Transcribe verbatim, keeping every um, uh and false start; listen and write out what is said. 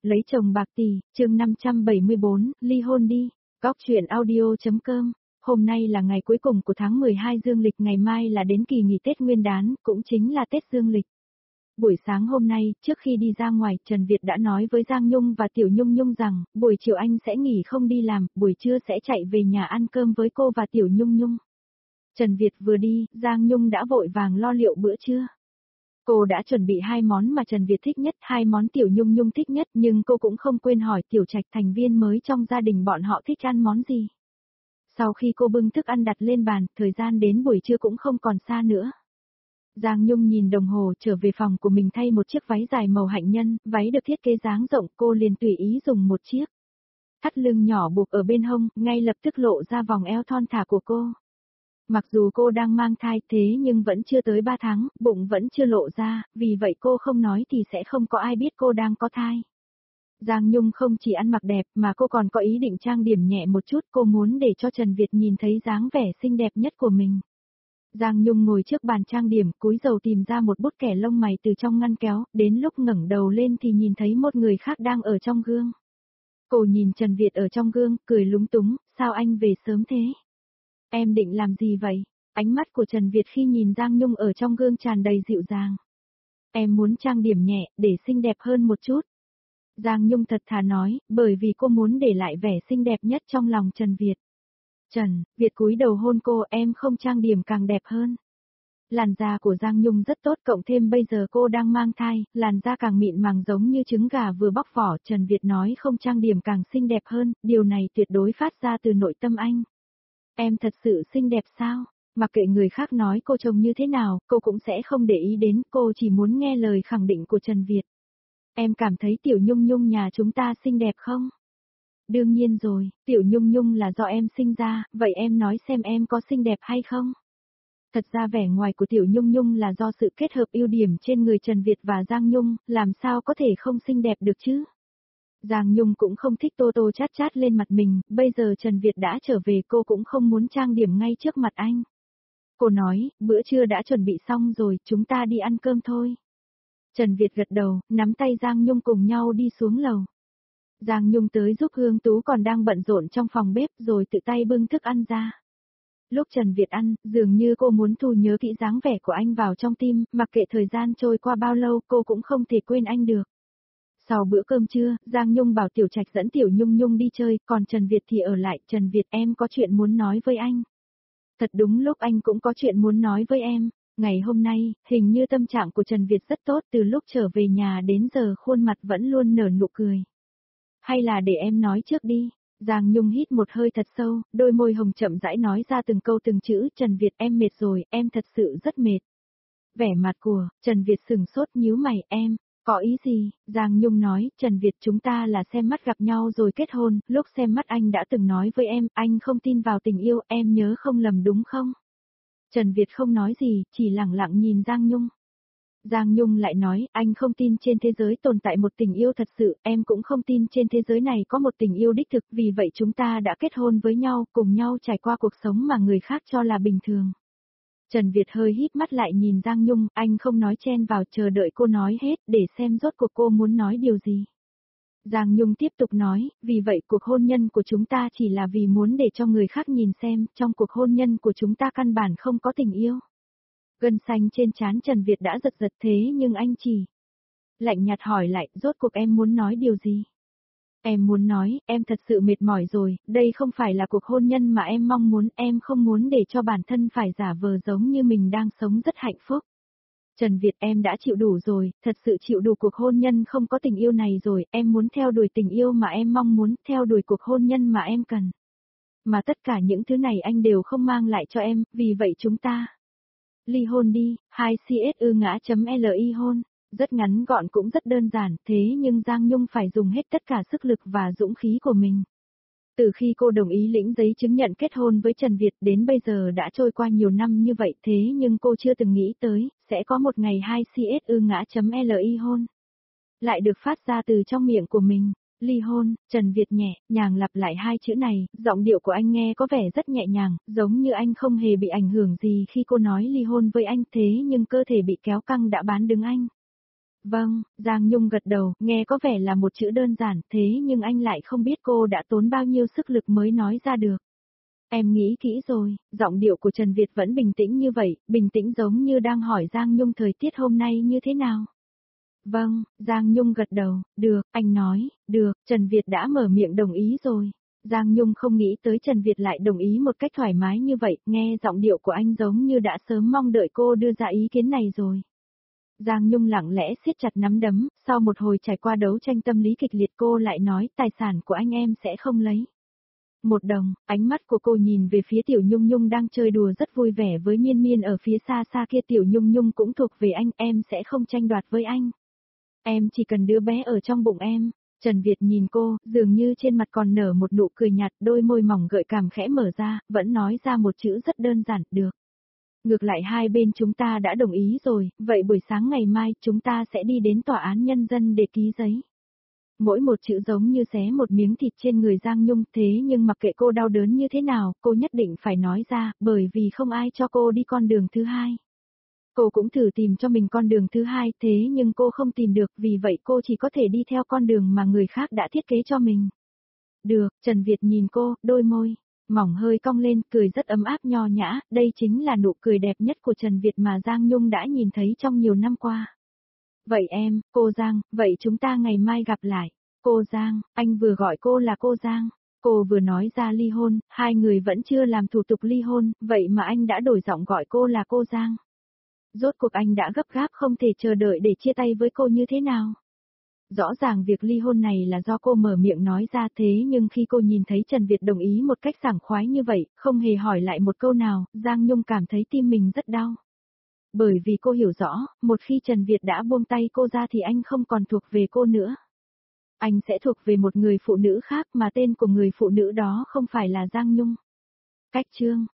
Lấy chồng bạc tỷ, chương năm trăm bảy mươi bốn, ly hôn đi. Góc truyện audio.com. Hôm nay là ngày cuối cùng của tháng mười hai dương lịch, ngày mai là đến kỳ nghỉ Tết Nguyên đán, cũng chính là Tết dương lịch. Buổi sáng hôm nay, trước khi đi ra ngoài, Trần Việt đã nói với Giang Nhung và Tiểu Nhung Nhung rằng, buổi chiều anh sẽ nghỉ không đi làm, buổi trưa sẽ chạy về nhà ăn cơm với cô và Tiểu Nhung Nhung. Trần Việt vừa đi, Giang Nhung đã vội vàng lo liệu bữa trưa. Cô đã chuẩn bị hai món mà Trần Việt thích nhất, hai món Tiểu Nhung Nhung thích nhất, nhưng cô cũng không quên hỏi Tiểu Trạch thành viên mới trong gia đình bọn họ thích ăn món gì. Sau khi cô bưng thức ăn đặt lên bàn, thời gian đến buổi trưa cũng không còn xa nữa. Giang Nhung nhìn đồng hồ trở về phòng của mình thay một chiếc váy dài màu hạnh nhân, váy được thiết kế dáng rộng, cô liền tùy ý dùng một chiếc thắt lưng nhỏ buộc ở bên hông, ngay lập tức lộ ra vòng eo thon thả của cô. Mặc dù cô đang mang thai thế nhưng vẫn chưa tới ba tháng, bụng vẫn chưa lộ ra, vì vậy cô không nói thì sẽ không có ai biết cô đang có thai. Giang Nhung không chỉ ăn mặc đẹp mà cô còn có ý định trang điểm nhẹ một chút, cô muốn để cho Trần Việt nhìn thấy dáng vẻ xinh đẹp nhất của mình. Giang Nhung ngồi trước bàn trang điểm, cúi đầu tìm ra một bút kẻ lông mày từ trong ngăn kéo, đến lúc ngẩng đầu lên thì nhìn thấy một người khác đang ở trong gương. Cô nhìn Trần Việt ở trong gương, cười lúng túng, sao anh về sớm thế? Em định làm gì vậy? Ánh mắt của Trần Việt khi nhìn Giang Nhung ở trong gương tràn đầy dịu dàng. Em muốn trang điểm nhẹ, để xinh đẹp hơn một chút. Giang Nhung thật thà nói, bởi vì cô muốn để lại vẻ xinh đẹp nhất trong lòng Trần Việt. Trần Việt cúi đầu hôn cô, em không trang điểm càng đẹp hơn. Làn da của Giang Nhung rất tốt, cộng thêm bây giờ cô đang mang thai, làn da càng mịn màng giống như trứng gà vừa bóc vỏ. Trần Việt nói không trang điểm càng xinh đẹp hơn, điều này tuyệt đối phát ra từ nội tâm anh. Em thật sự xinh đẹp sao? Mặc kệ người khác nói cô trông như thế nào, cô cũng sẽ không để ý đến, cô chỉ muốn nghe lời khẳng định của Trần Việt. Em cảm thấy Tiểu Nhung Nhung nhà chúng ta xinh đẹp không? Đương nhiên rồi, Tiểu Nhung Nhung là do em sinh ra, vậy em nói xem em có xinh đẹp hay không? Thật ra vẻ ngoài của Tiểu Nhung Nhung là do sự kết hợp ưu điểm trên người Trần Việt và Giang Nhung, làm sao có thể không xinh đẹp được chứ? Giang Nhung cũng không thích tô tô chát chát lên mặt mình, bây giờ Trần Việt đã trở về cô cũng không muốn trang điểm ngay trước mặt anh. Cô nói, bữa trưa đã chuẩn bị xong rồi, chúng ta đi ăn cơm thôi. Trần Việt gật đầu, nắm tay Giang Nhung cùng nhau đi xuống lầu. Giang Nhung tới giúp Hương Tú còn đang bận rộn trong phòng bếp rồi tự tay bưng thức ăn ra. Lúc Trần Việt ăn, dường như cô muốn thu nhớ kỹ dáng vẻ của anh vào trong tim, mặc kệ thời gian trôi qua bao lâu cô cũng không thể quên anh được. Sau bữa cơm trưa, Giang Nhung bảo Tiểu Trạch dẫn Tiểu Nhung Nhung đi chơi, còn Trần Việt thì ở lại. Trần Việt, em có chuyện muốn nói với anh. Thật đúng lúc anh cũng có chuyện muốn nói với em. Ngày hôm nay, hình như tâm trạng của Trần Việt rất tốt, từ lúc trở về nhà đến giờ khuôn mặt vẫn luôn nở nụ cười. Hay là để em nói trước đi. Giang Nhung hít một hơi thật sâu, đôi môi hồng chậm rãi nói ra từng câu từng chữ. Trần Việt, em mệt rồi, em thật sự rất mệt. Vẻ mặt của Trần Việt sừng sốt nhíu mày, em. Có ý gì? Giang Nhung nói, Trần Việt, chúng ta là xem mắt gặp nhau rồi kết hôn, lúc xem mắt anh đã từng nói với em, anh không tin vào tình yêu, em nhớ không lầm đúng không? Trần Việt không nói gì, chỉ lặng lặng nhìn Giang Nhung. Giang Nhung lại nói, anh không tin trên thế giới tồn tại một tình yêu thật sự, em cũng không tin trên thế giới này có một tình yêu đích thực, vì vậy chúng ta đã kết hôn với nhau, cùng nhau trải qua cuộc sống mà người khác cho là bình thường. Trần Việt hơi híp mắt lại nhìn Giang Nhung, anh không nói chen vào, chờ đợi cô nói hết, để xem rốt cuộc cô muốn nói điều gì. Giang Nhung tiếp tục nói, vì vậy cuộc hôn nhân của chúng ta chỉ là vì muốn để cho người khác nhìn xem, trong cuộc hôn nhân của chúng ta căn bản không có tình yêu. Gân xanh trên trán Trần Việt đã giật giật thế nhưng anh chỉ lạnh nhạt hỏi lại, rốt cuộc em muốn nói điều gì? Em muốn nói, em thật sự mệt mỏi rồi, đây không phải là cuộc hôn nhân mà em mong muốn, em không muốn để cho bản thân phải giả vờ giống như mình đang sống rất hạnh phúc. Trần Việt, em đã chịu đủ rồi, thật sự chịu đủ cuộc hôn nhân không có tình yêu này rồi, em muốn theo đuổi tình yêu mà em mong muốn, theo đuổi cuộc hôn nhân mà em cần. Mà tất cả những thứ này anh đều không mang lại cho em, vì vậy chúng ta ly hôn đi. Hai chữ ngã chấm li hôn. Rất ngắn gọn cũng rất đơn giản, thế nhưng Giang Nhung phải dùng hết tất cả sức lực và dũng khí của mình. Từ khi cô đồng ý lĩnh giấy chứng nhận kết hôn với Trần Việt đến bây giờ đã trôi qua nhiều năm như vậy, thế nhưng cô chưa từng nghĩ tới, sẽ có một ngày hai chữ ngã chấm li hôn lại được phát ra từ trong miệng của mình. Ly hôn. Trần Việt nhẹ nhàng lặp lại hai chữ này, giọng điệu của anh nghe có vẻ rất nhẹ nhàng, giống như anh không hề bị ảnh hưởng gì khi cô nói ly hôn với anh, thế nhưng cơ thể bị kéo căng đã bán đứng anh. Vâng, Giang Nhung gật đầu, nghe có vẻ là một chữ đơn giản, thế nhưng anh lại không biết cô đã tốn bao nhiêu sức lực mới nói ra được. Em nghĩ kỹ rồi, giọng điệu của Trần Việt vẫn bình tĩnh như vậy, bình tĩnh giống như đang hỏi Giang Nhung thời tiết hôm nay như thế nào. Vâng, Giang Nhung gật đầu, được, anh nói, được, Trần Việt đã mở miệng đồng ý rồi. Giang Nhung không nghĩ tới Trần Việt lại đồng ý một cách thoải mái như vậy, nghe giọng điệu của anh giống như đã sớm mong đợi cô đưa ra ý kiến này rồi. Giang Nhung lặng lẽ siết chặt nắm đấm, sau một hồi trải qua đấu tranh tâm lý kịch liệt cô lại nói tài sản của anh em sẽ không lấy. Một đồng, ánh mắt của cô nhìn về phía Tiểu Nhung Nhung đang chơi đùa rất vui vẻ với Miên Miên ở phía xa xa kia. Tiểu Nhung Nhung cũng thuộc về anh, em sẽ không tranh đoạt với anh. Em chỉ cần đứa bé ở trong bụng em. Trần Việt nhìn cô, dường như trên mặt còn nở một nụ cười nhạt, đôi môi mỏng gợi cảm khẽ mở ra, vẫn nói ra một chữ rất đơn giản, được. Ngược lại hai bên chúng ta đã đồng ý rồi, vậy buổi sáng ngày mai chúng ta sẽ đi đến tòa án nhân dân để ký giấy. Mỗi một chữ giống như xé một miếng thịt trên người Giang Nhung, thế nhưng mặc kệ cô đau đớn như thế nào, cô nhất định phải nói ra, bởi vì không ai cho cô đi con đường thứ hai. Cô cũng thử tìm cho mình con đường thứ hai, thế nhưng cô không tìm được, vì vậy cô chỉ có thể đi theo con đường mà người khác đã thiết kế cho mình. Được, Trần Việt nhìn cô, đôi môi mỏng hơi cong lên, cười rất ấm áp nho nhã, đây chính là nụ cười đẹp nhất của Trần Việt mà Giang Nhung đã nhìn thấy trong nhiều năm qua. Vậy em, cô Giang, vậy chúng ta ngày mai gặp lại. Cô Giang, anh vừa gọi cô là cô Giang. Cô vừa nói ra ly hôn, hai người vẫn chưa làm thủ tục ly hôn, vậy mà anh đã đổi giọng gọi cô là cô Giang. Rốt cuộc anh đã gấp gáp không thể chờ đợi để chia tay với cô như thế nào? Rõ ràng việc ly hôn này là do cô mở miệng nói ra, thế nhưng khi cô nhìn thấy Trần Việt đồng ý một cách sảng khoái như vậy, không hề hỏi lại một câu nào, Giang Nhung cảm thấy tim mình rất đau. Bởi vì cô hiểu rõ, một khi Trần Việt đã buông tay cô ra thì anh không còn thuộc về cô nữa. Anh sẽ thuộc về một người phụ nữ khác mà tên của người phụ nữ đó không phải là Giang Nhung. Cách chương